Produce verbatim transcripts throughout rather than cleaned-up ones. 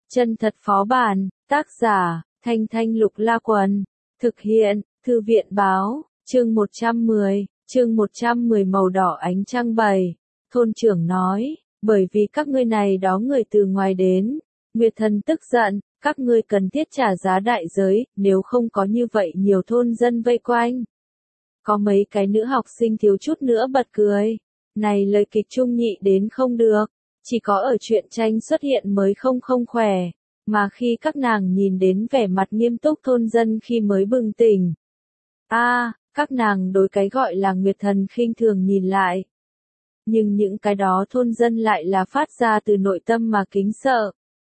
Chân thật phó bản, tác giả, Thanh Thanh Lục La Quần, thực hiện, Thư viện Báo, chương một trăm mười, chương một trăm mười màu đỏ ánh trăng bày. Thôn trưởng nói, bởi vì các ngươi này đó người từ ngoài đến, Nguyệt Thần tức giận, các ngươi cần thiết trả giá đại giới, nếu không có như vậy nhiều thôn dân vây quanh. Có mấy cái nữ học sinh thiếu chút nữa bật cười, này lời kịch trung nhị đến không được, chỉ có ở truyện tranh xuất hiện mới không không khỏe, mà khi các nàng nhìn đến vẻ mặt nghiêm túc thôn dân khi mới bừng tỉnh. A, à, các nàng đối cái gọi là Nguyệt Thần khinh thường nhìn lại. Nhưng những cái đó thôn dân lại là phát ra từ nội tâm mà kính sợ.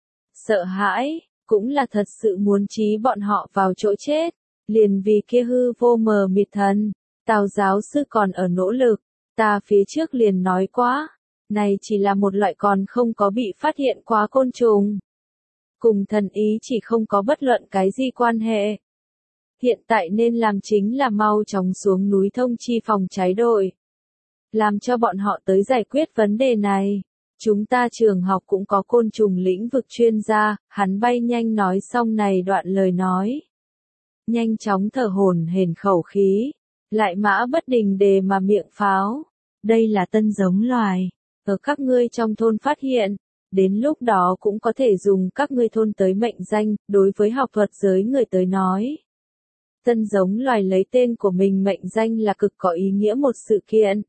Sợ hãi, cũng là thật sự muốn trí bọn họ vào chỗ chết, liền vì kia hư vô mờ mịt thần. Tào giáo sư còn ở nỗ lực, ta phía trước liền nói quá, này chỉ là một loại còn không có bị phát hiện quá côn trùng. Cùng thần ý chỉ không có bất luận cái gì quan hệ. Hiện tại nên làm chính là mau chóng xuống núi thông chi phòng cháy đội. Làm cho bọn họ tới giải quyết vấn đề này. Chúng ta trường học cũng có côn trùng lĩnh vực chuyên gia, hắn bay nhanh nói xong này đoạn lời nói. Nhanh chóng thở hổn hển khẩu khí, lại mã bất đình đề mà miệng pháo. Đây là tân giống loài, ở các ngươi trong thôn phát hiện, đến lúc đó cũng có thể dùng các ngươi thôn tới mệnh danh, đối với học thuật giới người tới nói. Tân giống loài lấy tên của mình mệnh danh là cực có ý nghĩa một sự kiện.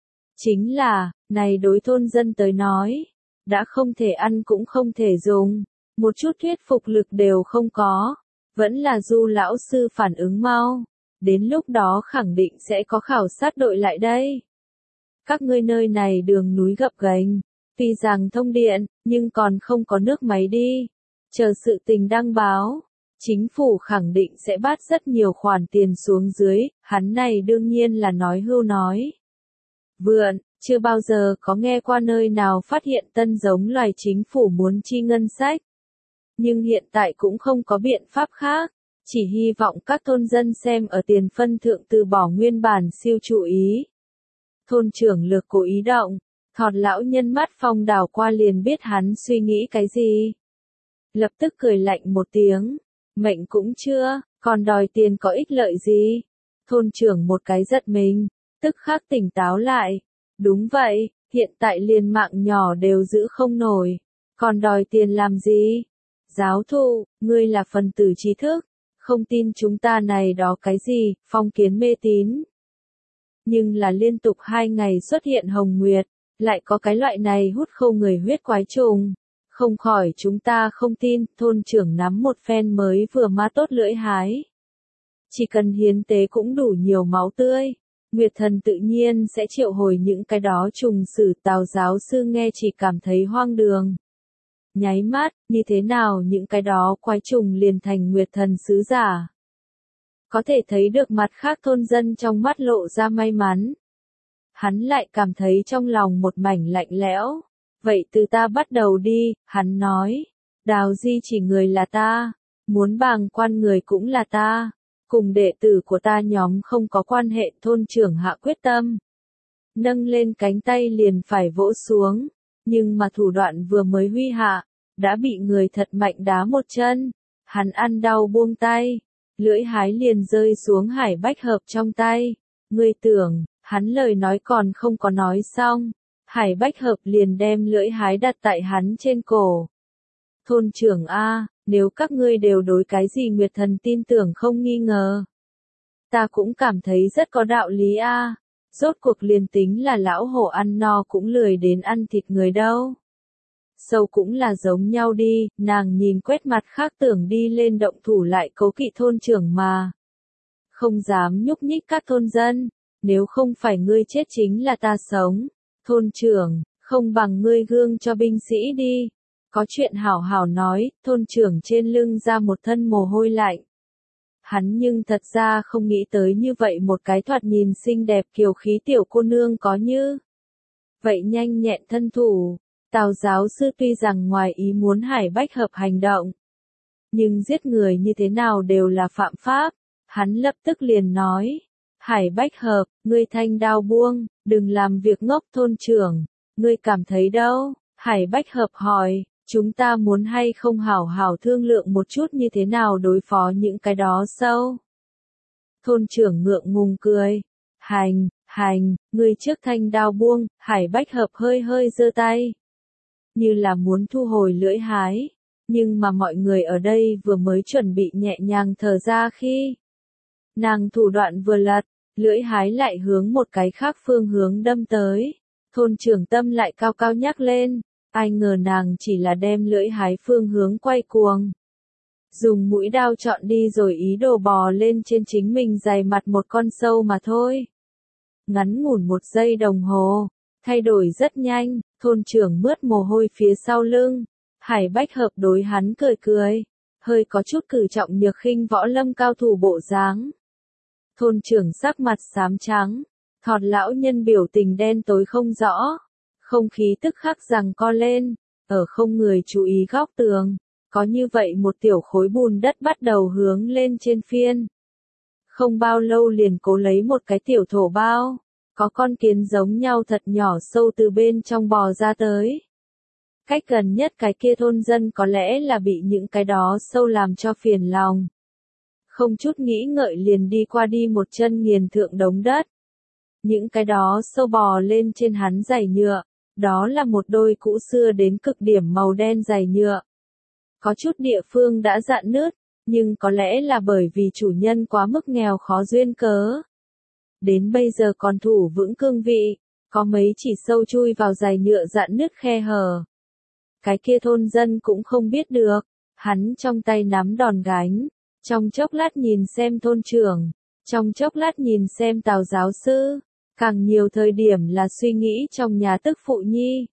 Chính là, này đối thôn dân tới nói, đã không thể ăn cũng không thể dùng, một chút thuyết phục lực đều không có, vẫn là Du lão sư phản ứng mau, đến lúc đó khẳng định sẽ có khảo sát đội lại đây. Các ngươi nơi này đường núi gập ghềnh, tuy rằng thông điện, nhưng còn không có nước máy đi, chờ sự tình đăng báo, chính phủ khẳng định sẽ bắt rất nhiều khoản tiền xuống dưới, hắn này đương nhiên là nói hưu nói. Vượn, chưa bao giờ có nghe qua nơi nào phát hiện tân giống loài chính phủ muốn chi ngân sách. Nhưng hiện tại cũng không có biện pháp khác, chỉ hy vọng các thôn dân xem ở tiền phân thượng từ bỏ nguyên bản siêu chú ý. Thôn trưởng lược cố ý động, thọt lão nhân mắt phong đảo qua liền biết hắn suy nghĩ cái gì. Lập tức cười lạnh một tiếng, mệnh cũng chưa, còn đòi tiền có ích lợi gì. Thôn trưởng một cái giật mình, tức khắc tỉnh táo lại. Đúng vậy, hiện tại liền mạng nhỏ đều giữ không nổi, còn đòi tiền làm gì? Giáo thụ, ngươi là phần tử trí thức, không tin chúng ta này đó cái gì, phong kiến mê tín. Nhưng là liên tục hai ngày xuất hiện hồng nguyệt, lại có cái loại này hút khô người huyết quái trùng. Không khỏi chúng ta không tin, thôn trưởng nắm một phen mới vừa ma tốt lưỡi hái. Chỉ cần hiến tế cũng đủ nhiều máu tươi. Nguyệt Thần tự nhiên sẽ triệu hồi những cái đó trùng sử. Tào giáo sư nghe chỉ cảm thấy hoang đường. Nháy mắt, như thế nào những cái đó quái trùng liền thành Nguyệt Thần sứ giả. Có thể thấy được mặt khác thôn dân trong mắt lộ ra may mắn. Hắn lại cảm thấy trong lòng một mảnh lạnh lẽo. Vậy từ ta bắt đầu đi, hắn nói. Đào di chỉ người là ta, muốn bàng quan người cũng là ta. Cùng đệ tử của ta nhóm không có quan hệ. Thôn trưởng hạ quyết tâm. Nâng lên cánh tay liền phải vỗ xuống. Nhưng mà thủ đoạn vừa mới huy hạ, đã bị người thật mạnh đá một chân. Hắn ăn đau buông tay. Lưỡi hái liền rơi xuống hải bách hợp trong tay. Ngươi tưởng, hắn lời nói còn không có nói xong. Hải bách hợp liền đem lưỡi hái đặt tại hắn trên cổ. Thôn trưởng A, nếu các ngươi đều đối cái gì Nguyệt Thần tin tưởng không nghi ngờ. Ta cũng cảm thấy rất có đạo lý A, rốt cuộc liền tính là lão hổ ăn no cũng lười đến ăn thịt người đâu. Sâu cũng là giống nhau đi, nàng nhìn quét mặt khác tưởng đi lên động thủ lại cố kỵ thôn trưởng mà. Không dám nhúc nhích các thôn dân, nếu không phải ngươi chết chính là ta sống. Thôn trưởng, không bằng ngươi gương cho binh sĩ đi. Có chuyện hảo hảo nói, thôn trưởng trên lưng ra một thân mồ hôi lạnh. Hắn nhưng thật ra không nghĩ tới như vậy một cái thoạt nhìn xinh đẹp kiều khí tiểu cô nương có như. Vậy nhanh nhẹn thân thủ, Tào giáo sư tuy rằng ngoài ý muốn hải bách hợp hành động. Nhưng giết người như thế nào đều là phạm pháp, hắn lập tức liền nói. Hải bách hợp, ngươi thanh đao buông, đừng làm việc ngốc. Thôn trưởng, ngươi cảm thấy đâu? Hải bách hợp hỏi, chúng ta muốn hay không hảo hảo thương lượng một chút như thế nào đối phó những cái đó sâu. Thôn trưởng ngượng ngùng cười. Hành, hành, người trước thanh đao buông, Hải Bách Hợp hơi hơi giơ tay. Như là muốn thu hồi lưỡi hái. Nhưng mà mọi người ở đây vừa mới chuẩn bị nhẹ nhàng thở ra khi nàng thủ đoạn vừa lật, lưỡi hái lại hướng một cái khác phương hướng đâm tới. Thôn trưởng tâm lại cao cao nhắc lên, ai ngờ nàng chỉ là đem lưỡi hái phương hướng quay cuồng. Dùng mũi đao chọn đi rồi ý đồ bò lên trên chính mình dày mặt một con sâu mà thôi. Ngắn ngủn một giây đồng hồ, thay đổi rất nhanh, thôn trưởng mướt mồ hôi phía sau lưng. Hải Bách Hợp đối hắn cười cười, hơi có chút cử trọng nhược khinh võ lâm cao thủ bộ dáng. Thôn trưởng sắc mặt xám trắng, thọt lão nhân biểu tình đen tối không rõ, không khí tức khắc rằng co lên, ở không người chú ý góc tường, có như vậy một tiểu khối bùn đất bắt đầu hướng lên trên phiên. Không bao lâu liền cố lấy một cái tiểu thổ bao, có con kiến giống nhau thật nhỏ sâu từ bên trong bò ra tới. Cách gần nhất cái kia thôn dân có lẽ là bị những cái đó sâu làm cho phiền lòng. Không chút nghĩ ngợi liền đi qua đi một chân nghiền thượng đống đất. Những cái đó sâu bò lên trên hắn giày nhựa, đó là một đôi cũ xưa đến cực điểm màu đen giày nhựa. Có chút địa phương đã rạn nứt, nhưng có lẽ là bởi vì chủ nhân quá mức nghèo khó duyên cớ. Đến bây giờ còn thủ vững cương vị, có mấy chỉ sâu chui vào giày nhựa rạn nứt khe hở. Cái kia thôn dân cũng không biết được, hắn trong tay nắm đòn gánh, trong chốc lát nhìn xem thôn trưởng, trong chốc lát nhìn xem Tào giáo sư, càng nhiều thời điểm là suy nghĩ trong nhà tức phụ nhi.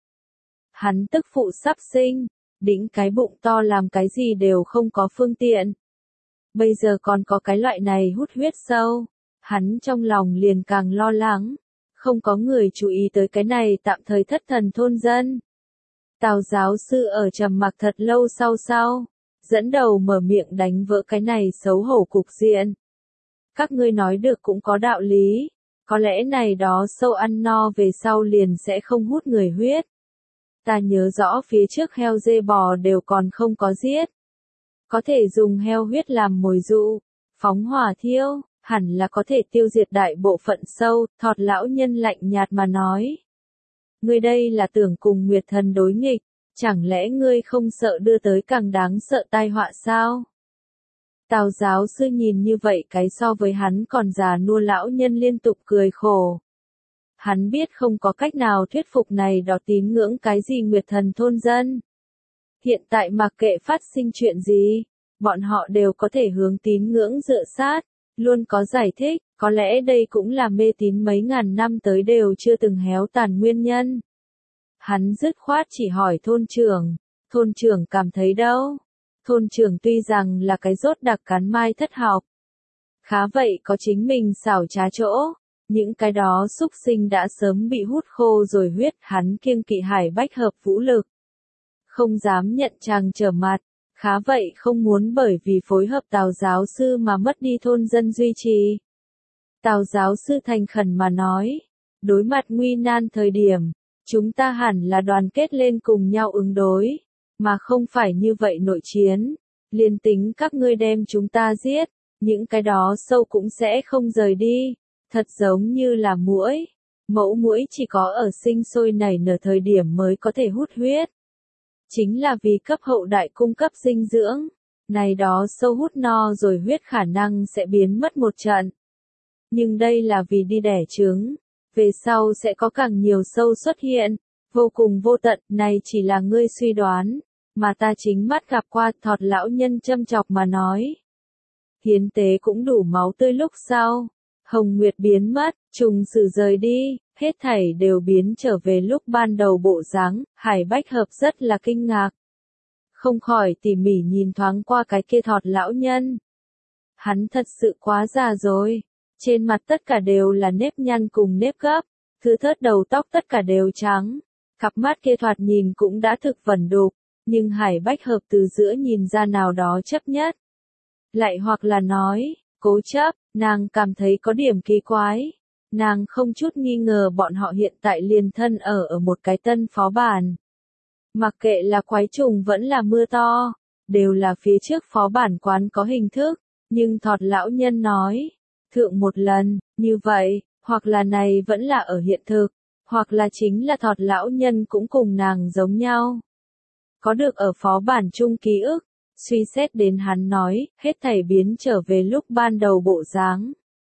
Hắn tức phụ sắp sinh, đĩnh cái bụng to làm cái gì đều không có phương tiện. Bây giờ còn có cái loại này hút huyết sâu, hắn trong lòng liền càng lo lắng, không có người chú ý tới cái này tạm thời thất thần thôn dân. Tào giáo sư ở trầm mặc thật lâu sau sau, dẫn đầu mở miệng đánh vỡ cái này xấu hổ cục diện. Các ngươi nói được cũng có đạo lý, có lẽ này đó sâu ăn no về sau liền sẽ không hút người huyết. Ta nhớ rõ phía trước heo dê bò đều còn không có giết. Có thể dùng heo huyết làm mồi dụ, phóng hỏa thiêu, hẳn là có thể tiêu diệt đại bộ phận sâu, thọt lão nhân lạnh nhạt mà nói. Ngươi đây là tưởng cùng Nguyệt Thần đối nghịch, chẳng lẽ ngươi không sợ đưa tới càng đáng sợ tai họa sao? Tào giáo sư nhìn như vậy cái so với hắn còn già nua lão nhân liên tục cười khổ. Hắn biết không có cách nào thuyết phục này đó tín ngưỡng cái gì Nguyệt Thần thôn dân. Hiện tại mặc kệ phát sinh chuyện gì, bọn họ đều có thể hướng tín ngưỡng dựa sát, luôn có giải thích, có lẽ đây cũng là mê tín mấy ngàn năm tới đều chưa từng héo tàn nguyên nhân. Hắn dứt khoát chỉ hỏi thôn trưởng, thôn trưởng cảm thấy đâu? Thôn trưởng tuy rằng là cái rốt đặc cắn mai thất học, khá vậy có chính mình xảo trá chỗ, những cái đó xúc sinh đã sớm bị hút khô rồi huyết, hắn kiêng kỵ Hải Bách Hợp vũ lực. Không dám nhận chàng trở mặt, khá vậy không muốn bởi vì phối hợp Tào giáo sư mà mất đi thôn dân duy trì. Tào giáo sư thành khẩn mà nói, đối mặt nguy nan thời điểm, chúng ta hẳn là đoàn kết lên cùng nhau ứng đối, mà không phải như vậy nội chiến. Liên tính các ngươi đem chúng ta giết, những cái đó sâu cũng sẽ không rời đi, thật giống như là muỗi. Mẫu muỗi chỉ có ở sinh sôi nảy nở thời điểm mới có thể hút huyết. Chính là vì cấp hậu đại cung cấp dinh dưỡng, này đó sâu hút no rồi huyết khả năng sẽ biến mất một trận. Nhưng đây là vì đi đẻ trứng, về sau sẽ có càng nhiều sâu xuất hiện, vô cùng vô tận, này chỉ là ngươi suy đoán, mà ta chính mắt gặp qua, thọt lão nhân châm chọc mà nói. Hiến tế cũng đủ máu tươi lúc sau, hồng nguyệt biến mất, trùng sử rời đi, hết thảy đều biến trở về lúc ban đầu bộ dáng. Hải Bách Hợp rất là kinh ngạc. Không khỏi tỉ mỉ nhìn thoáng qua cái kia thọt lão nhân. Hắn thật sự quá già rồi, trên mặt tất cả đều là nếp nhăn cùng nếp gấp, thứ thớt đầu tóc tất cả đều trắng, cặp mắt kia thoạt nhìn cũng đã thực vẩn đục, nhưng Hải Bách Hợp từ giữa nhìn ra nào đó chấp nhất. Lại hoặc là nói, cố chấp, nàng cảm thấy có điểm kỳ quái. Nàng không chút nghi ngờ bọn họ hiện tại liền thân ở ở một cái tân phó bản. Mặc kệ là quái trùng vẫn là mưa to, đều là phía trước phó bản quán có hình thức, nhưng Thọt lão nhân nói, thượng một lần, như vậy, hoặc là này vẫn là ở hiện thực, hoặc là chính là Thọt lão nhân cũng cùng nàng giống nhau. Có được ở phó bản chung ký ức, suy xét đến hắn nói, hết thảy biến trở về lúc ban đầu bộ dáng.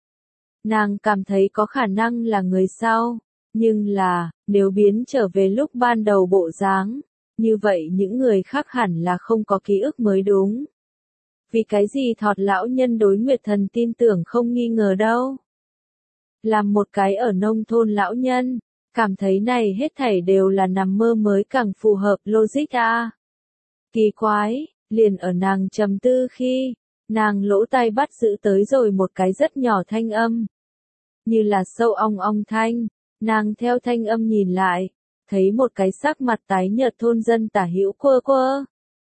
Nàng cảm thấy có khả năng là người sau, nhưng là, nếu biến trở về lúc ban đầu bộ dáng, như vậy những người khác hẳn là không có ký ức mới đúng. Vì cái gì Thọt lão nhân đối Nguyệt Thần tin tưởng không nghi ngờ đâu. Làm một cái ở nông thôn lão nhân, cảm thấy này hết thảy đều là nằm mơ mới càng phù hợp logic a. Kỳ quái, liền ở nàng trầm tư khi, nàng lỗ tai bắt giữ tới rồi một cái rất nhỏ thanh âm. Như là sâu ong ong thanh, nàng theo thanh âm nhìn lại, thấy một cái sắc mặt tái nhợt thôn dân tả hữu quơ quơ.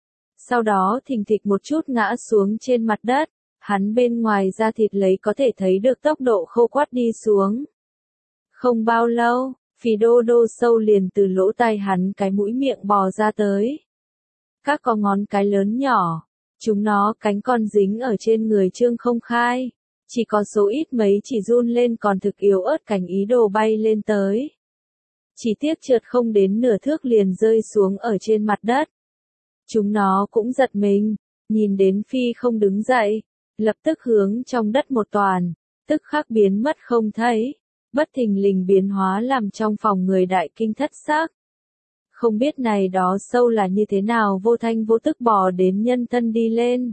Sau đó thình thịch một chút ngã xuống trên mặt đất, hắn bên ngoài da thịt lấy có thể thấy được tốc độ khô quắt đi xuống. Không bao lâu, phì đô đô sâu liền từ lỗ tai hắn cái mũi miệng bò ra tới. Các có ngón cái lớn nhỏ, chúng nó cánh con dính ở trên người trương không khai, chỉ có số ít mấy chỉ run lên còn thực yếu ớt cảnh ý đồ bay lên tới. Chỉ tiếc trượt không đến nửa thước liền rơi xuống ở trên mặt đất. Chúng nó cũng giật mình, nhìn đến phi không đứng dậy, lập tức hướng trong đất một toàn, tức khắc biến mất không thấy, bất thình lình biến hóa làm trong phòng người đại kinh thất xác. Không biết này đó sâu là như thế nào vô thanh vô tức bò đến nhân thân đi lên.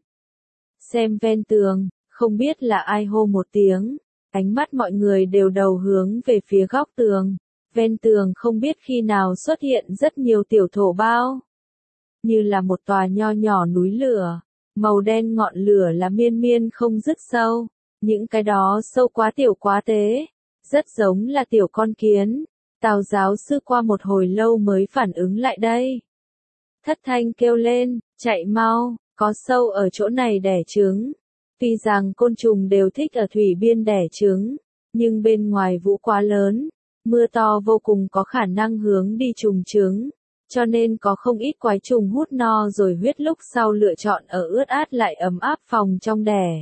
Xem ven tường, không biết là ai hô một tiếng, ánh mắt mọi người đều đầu hướng về phía góc tường, ven tường không biết khi nào xuất hiện rất nhiều tiểu thổ bao. Như là một tòa nho nhỏ núi lửa, màu đen ngọn lửa là miên miên không dứt sâu, những cái đó sâu quá tiểu quá tế, rất giống là tiểu con kiến. Tào giáo sư qua một hồi lâu mới phản ứng lại đây. Thất thanh kêu lên, chạy mau, có sâu ở chỗ này đẻ trứng. Tuy rằng côn trùng đều thích ở thủy biên đẻ trứng, nhưng bên ngoài vũ quá lớn, mưa to vô cùng có khả năng hướng đi trùng trứng, cho nên có không ít quái trùng hút no rồi huyết lúc sau lựa chọn ở ướt át lại ấm áp phòng trong đẻ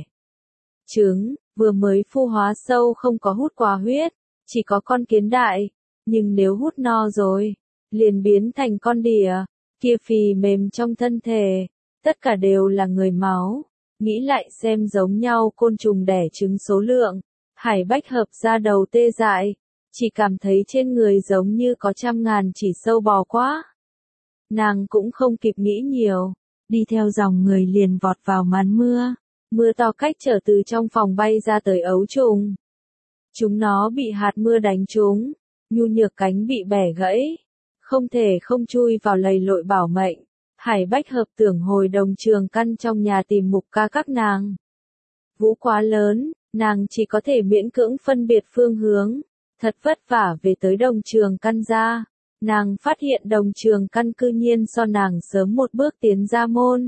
trứng. Vừa mới phu hóa sâu không có hút quá huyết, chỉ có con kiến đại. Nhưng nếu hút no rồi, liền biến thành con đỉa, kia phì mềm trong thân thể, tất cả đều là người máu. Nghĩ lại xem giống nhau côn trùng đẻ trứng số lượng, Hải Bách hợp ra đầu tê dại, chỉ cảm thấy trên người giống như có trăm ngàn chỉ sâu bò quá. Nàng cũng không kịp nghĩ nhiều, đi theo dòng người liền vọt vào màn mưa, mưa to cách trở từ trong phòng bay ra tới ấu trùng. Chúng nó bị hạt mưa đánh trúng. Nhu nhược cánh bị bẻ gãy, không thể không chui vào lầy lội bảo mệnh. Hải Bách hợp tưởng hồi đồng trường căn trong nhà tìm mục ca các nàng. Vũ quá lớn, nàng chỉ có thể miễn cưỡng phân biệt phương hướng, thật vất vả về tới đồng trường căn ra. Nàng phát hiện đồng trường căn cư nhiên so nàng sớm một bước tiến ra môn.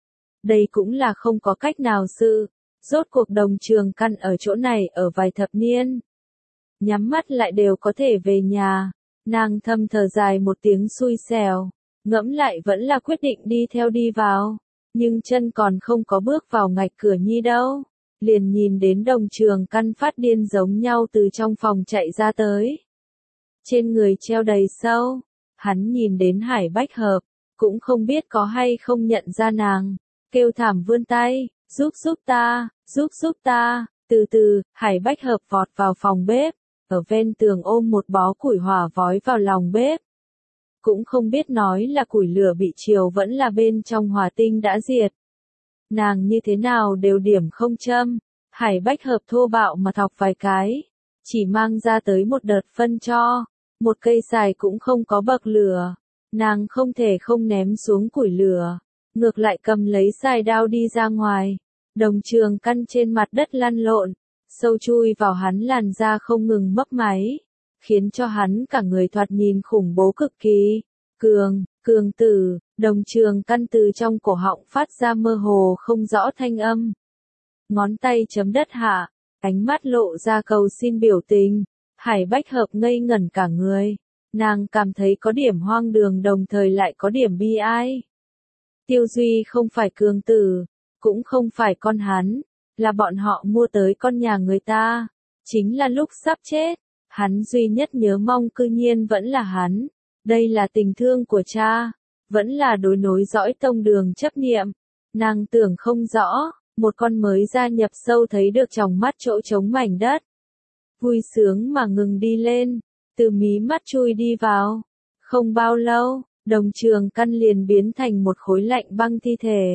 Đây cũng là không có cách nào sự, rốt cuộc đồng trường căn ở chỗ này ở vài thập niên. Nhắm mắt lại đều có thể về nhà, nàng thầm thở dài một tiếng xui xẻo, ngẫm lại vẫn là quyết định đi theo đi vào, nhưng chân còn không có bước vào ngạch cửa nhi đâu, liền nhìn đến đồng trường căn phát điên giống nhau từ trong phòng chạy ra tới. Trên người treo đầy sâu, hắn nhìn đến Hải Bách hợp, cũng không biết có hay không nhận ra nàng, kêu thảm vươn tay, giúp giúp ta, giúp giúp ta, từ từ, Hải Bách hợp vọt vào phòng bếp. Ở ven tường ôm một bó củi hỏa vói vào lòng bếp. Cũng không biết nói là củi lửa bị chiều vẫn là bên trong hỏa tinh đã diệt. Nàng như thế nào đều điểm không châm. Hải Bách hợp thô bạo mà thọc vài cái. Chỉ mang ra tới một đợt phân cho. Một cây xài cũng không có bậc lửa. Nàng không thể không ném xuống củi lửa. Ngược lại cầm lấy xài đao đi ra ngoài. Đồng trường căn trên mặt đất lăn lộn. Sâu chui vào hắn làn da không ngừng mấp máy, khiến cho hắn cả người thoạt nhìn khủng bố cực kỳ. Cường, cường tử, đồng trường căn từ trong cổ họng phát ra mơ hồ không rõ thanh âm. Ngón tay chấm đất hạ, ánh mắt lộ ra cầu xin biểu tình. Hải Bách hợp ngây ngẩn cả người, Nàng cảm thấy có điểm hoang đường đồng thời lại có điểm bi ai. Tiêu Duy không phải cường tử, cũng không phải con hắn, là bọn họ mua tới con nhà người ta. Chính là lúc sắp chết, hắn duy nhất nhớ mong cư nhiên vẫn là hắn. Đây là tình thương của cha, vẫn là đối nối dõi tông đường chấp niệm. Nàng tưởng không rõ, một con mới gia nhập sâu thấy được trong mắt chỗ trống mảnh đất. Vui sướng mà ngừng đi lên, từ mí mắt chui đi vào. Không bao lâu, đồng trường căn liền biến thành một khối lạnh băng thi thể.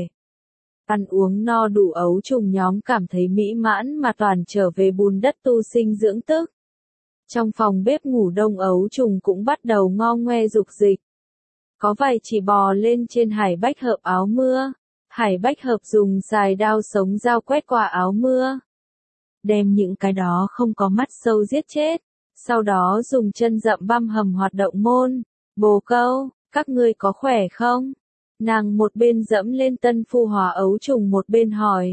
Ăn uống no đủ ấu trùng nhóm cảm thấy mỹ mãn mà toàn trở về bùn đất tu sinh dưỡng tức. Trong phòng bếp ngủ đông ấu trùng cũng bắt đầu ngo ngoe dục dịch. Có vài chỉ bò lên trên hải bách hợp áo mưa. Hải bách hợp dùng dài đao sống dao quét qua áo mưa. Đem những cái đó không có mắt sâu giết chết. Sau đó dùng chân dậm băm hầm hoạt động môn. Bồ câu, các ngươi có khỏe không? Nàng một bên dẫm lên tân phu hòa ấu trùng một bên hỏi.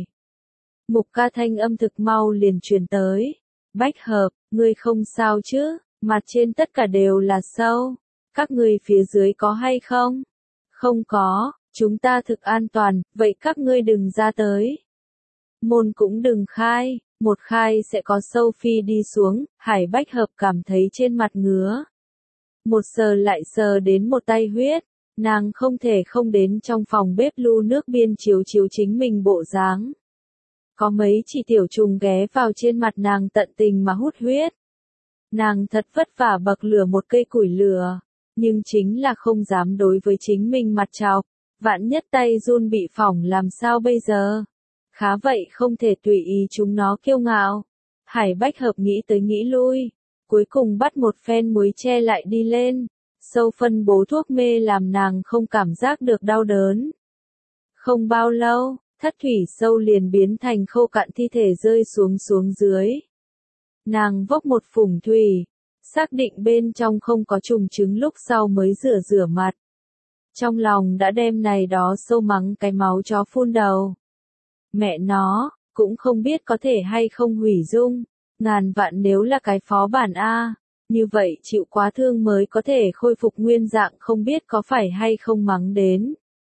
Mục ca thanh âm thực mau liền truyền tới. Bách hợp, ngươi không sao chứ, mặt trên tất cả đều là sâu. Các ngươi phía dưới có hay không? Không có, chúng ta thực an toàn, vậy các ngươi đừng ra tới. Môn cũng đừng khai, một khai sẽ có sâu phi đi xuống, hải bách hợp cảm thấy trên mặt ngứa. Một sờ lại sờ đến một tay huyết, nàng không thể không đến trong phòng bếp lu nước biên chiếu chiếu chính mình bộ dáng. Có mấy chỉ tiểu trùng ghé vào trên mặt nàng tận tình mà hút huyết. Nàng thật vất vả bậc lửa một cây củi lửa, nhưng chính là không dám đối với chính mình mặt chọc, vạn nhất tay run bị phỏng làm sao bây giờ. Khá vậy không thể tùy ý chúng nó kiêu ngạo. Hải bách hợp nghĩ tới nghĩ lui, cuối cùng bắt một phen muối che lại đi lên. Sâu phân bố thuốc mê làm nàng không cảm giác được đau đớn. Không bao lâu, thất thủy sâu liền biến thành khô cạn thi thể rơi xuống xuống dưới. Nàng vốc một phủng thủy, xác định bên trong không có trùng trứng lúc sau mới rửa rửa mặt. Trong lòng đã đem này đó sâu mắng cái máu chó phun đầu. Mẹ nó, cũng không biết có thể hay không hủy dung, ngàn vạn nếu là cái phó bản A, như vậy chịu quá thương mới có thể khôi phục nguyên dạng không biết có phải hay không mắng đến.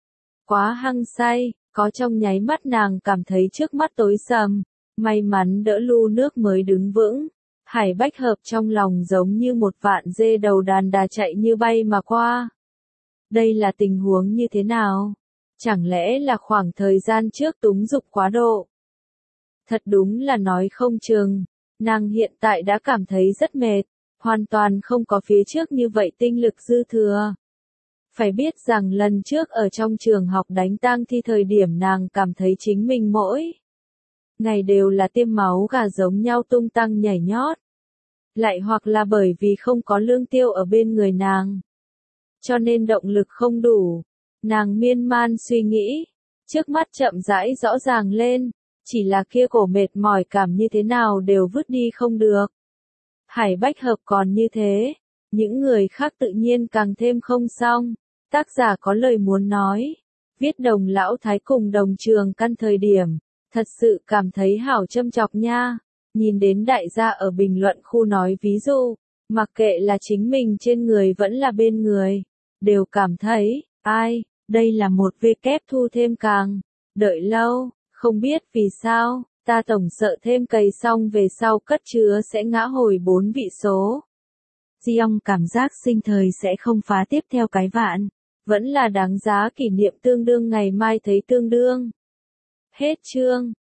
Quá hăng say, có trong nháy mắt nàng cảm thấy trước mắt tối sầm, may mắn đỡ lu nước mới đứng vững. Hải bách hợp trong lòng giống như một vạn dê đầu đàn đà chạy như bay mà qua. Đây là tình huống như thế nào? Chẳng lẽ là khoảng thời gian trước túng dục quá độ? Thật đúng là nói không chừng, nàng hiện tại đã cảm thấy rất mệt, hoàn toàn không có phía trước như vậy tinh lực dư thừa. Phải biết rằng lần trước ở trong trường học đánh tang thi thời điểm nàng cảm thấy chính mình mỗi ngày đều là tiêm máu gà giống nhau tung tăng nhảy nhót. Lại hoặc là bởi vì không có lương tiêu ở bên người nàng, cho nên động lực không đủ. Nàng miên man suy nghĩ, trước mắt chậm rãi rõ ràng lên, chỉ là kia cổ mệt mỏi cảm như thế nào đều vứt đi không được. Hải bách hợp còn như thế, những người khác tự nhiên càng thêm không xong. Tác giả có lời muốn nói, viết đồng lão thái cùng đồng trường căn thời điểm, thật sự cảm thấy hảo châm chọc nha. Nhìn đến đại gia ở bình luận khu nói ví dụ, mặc kệ là chính mình trên người vẫn là bên người, đều cảm thấy, ai, đây là một vê kép thu thêm càng, đợi lâu, không biết vì sao, ta tổng sợ thêm cày xong về sau cất chứa sẽ ngã hồi bốn vị số. Diong cảm giác sinh thời sẽ không phá tiếp theo cái vạn, vẫn là đáng giá kỷ niệm tương đương ngày mai thấy tương đương. Hết chương.